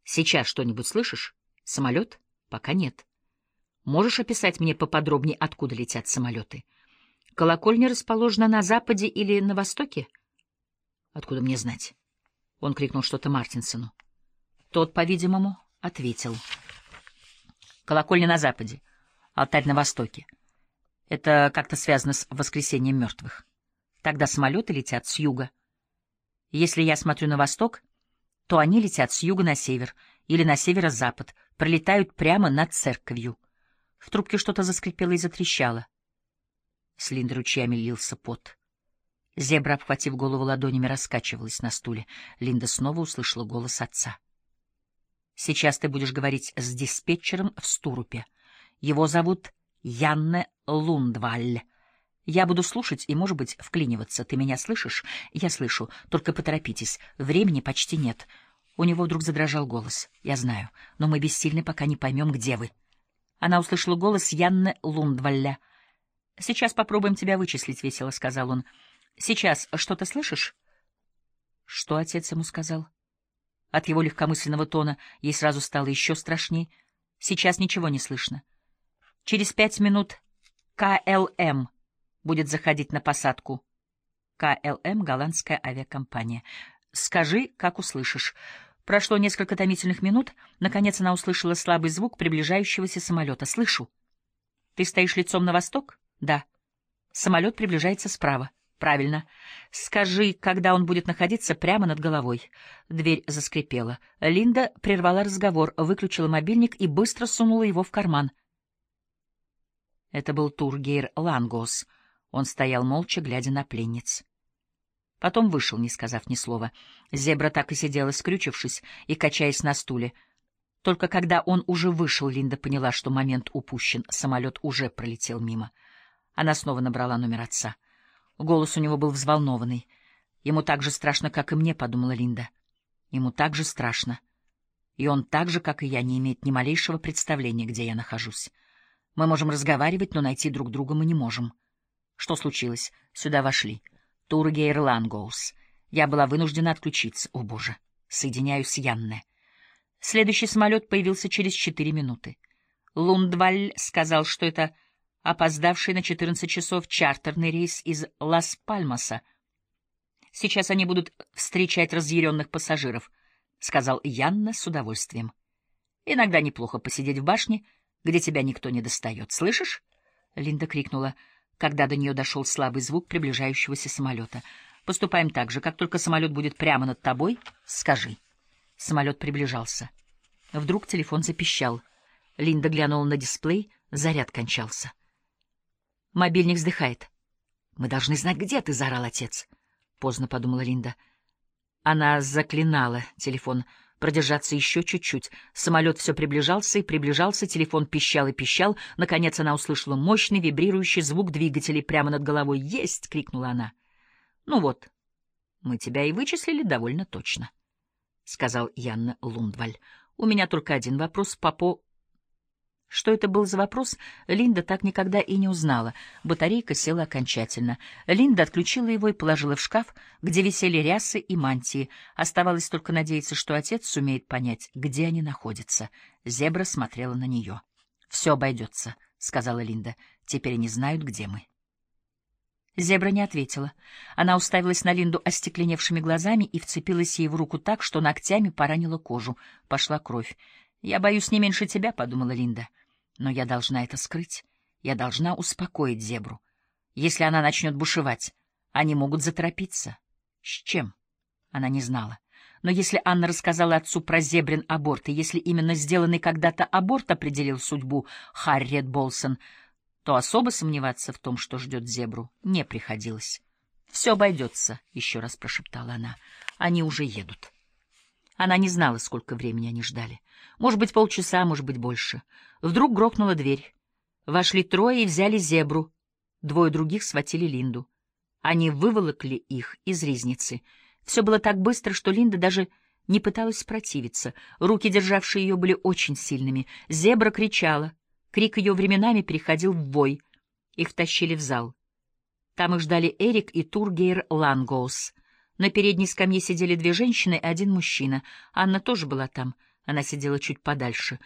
Сейчас что-нибудь слышишь? Самолет? Пока нет. Можешь описать мне поподробнее, откуда летят самолеты? Колокольня расположена на западе или на востоке? Откуда мне знать? Он крикнул что-то Мартинсону. Тот, по-видимому, ответил. Колокольня на западе, алтарь на востоке. Это как-то связано с воскресением мертвых. Тогда самолеты летят с юга. Если я смотрю на восток, то они летят с юга на север или на северо-запад, пролетают прямо над церковью. В трубке что-то заскрипело и затрещало. С Линды ручьями лился пот. Зебра, обхватив голову ладонями, раскачивалась на стуле. Линда снова услышала голос отца. «Сейчас ты будешь говорить с диспетчером в Стурупе. Его зовут Янне Лундваль. Я буду слушать и, может быть, вклиниваться. Ты меня слышишь? Я слышу. Только поторопитесь. Времени почти нет». У него вдруг задрожал голос. «Я знаю, но мы бессильны, пока не поймем, где вы». Она услышала голос Янне Лундвалля. «Сейчас попробуем тебя вычислить», — весело сказал он. «Сейчас что-то слышишь?» Что отец ему сказал? От его легкомысленного тона ей сразу стало еще страшней. Сейчас ничего не слышно. Через 5 минут КЛМ будет заходить на посадку. КЛМ — голландская авиакомпания. Скажи, как услышишь. Прошло несколько томительных минут. Наконец она услышала слабый звук приближающегося самолета. «Слышу. Ты стоишь лицом на восток?» «Да». Самолет приближается справа. «Правильно. Скажи, когда он будет находиться прямо над головой». Дверь заскрипела. Линда прервала разговор, выключила мобильник и быстро сунула его в карман. Это был Тургейр Лангос. Он стоял молча, глядя на пленниц. Потом вышел, не сказав ни слова. Зебра так и сидела, скрючившись и качаясь на стуле. Только когда он уже вышел, Линда поняла, что момент упущен, самолет уже пролетел мимо. Она снова набрала номер отца. Голос у него был взволнованный. «Ему так же страшно, как и мне», — подумала Линда. «Ему так же страшно. И он так же, как и я, не имеет ни малейшего представления, где я нахожусь. Мы можем разговаривать, но найти друг друга мы не можем». «Что случилось?» Сюда вошли. Тургейр Лангоус. Я была вынуждена отключиться. О, Боже. Соединяюсь с Янне. Следующий самолет появился через 4 минуты. Лундваль сказал, что это опоздавший на 14 часов чартерный рейс из Лас-Пальмаса. Сейчас они будут встречать разъяренных пассажиров, — сказал Янна с удовольствием. Иногда неплохо посидеть в башне, где тебя никто не достает. Слышишь? Линда крикнула, когда до нее дошел слабый звук приближающегося самолета. Поступаем так же. Как только самолет будет прямо над тобой, скажи. Самолет приближался. Вдруг телефон запищал. Линда глянула на дисплей, заряд кончался. Мобильник вздыхает. «Мы должны знать, где ты», — заорал отец. Поздно, — подумала Линда. Она заклинала телефон продержаться еще чуть-чуть. Самолет все приближался и приближался, телефон пищал и пищал. Наконец она услышала мощный вибрирующий звук двигателей прямо над головой. «Есть!» — крикнула она. «Ну вот, мы тебя и вычислили довольно точно», — сказал Янна Лундваль. «У меня только один вопрос по. Что это был за вопрос, Линда так никогда и не узнала. Батарейка села окончательно. Линда отключила его и положила в шкаф, где висели рясы и мантии. Оставалось только надеяться, что отец сумеет понять, где они находятся. Зебра смотрела на нее. «Все обойдется», — сказала Линда. «Теперь они знают, где мы». Зебра не ответила. Она уставилась на Линду остекленевшими глазами и вцепилась ей в руку так, что ногтями поранила кожу. Пошла кровь. «Я боюсь не меньше тебя», — подумала Линда. «Но я должна это скрыть. Я должна успокоить Зебру. Если она начнет бушевать, они могут заторопиться». С чем? Она не знала. Но если Анна рассказала отцу про Зебрин аборт, и если именно сделанный когда-то аборт определил судьбу Харриет Болсон, то особо сомневаться в том, что ждет Зебру, не приходилось. «Все обойдется», — еще раз прошептала она. «Они уже едут». Она не знала, сколько времени они ждали. Может быть, полчаса, может быть, больше. Вдруг грохнула дверь. Вошли 3 и взяли Зебру. 2 других схватили Линду. Они выволокли их из ризницы. Все было так быстро, что Линда даже не пыталась противиться. Руки, державшие ее, были очень сильными. Зебра кричала. Крик ее временами переходил в вой. Их втащили в зал. Там их ждали Эрик и Тургейр Лангоус. На передней скамье сидели 2 женщины и 1 мужчина. Анна тоже была там. Она сидела чуть подальше,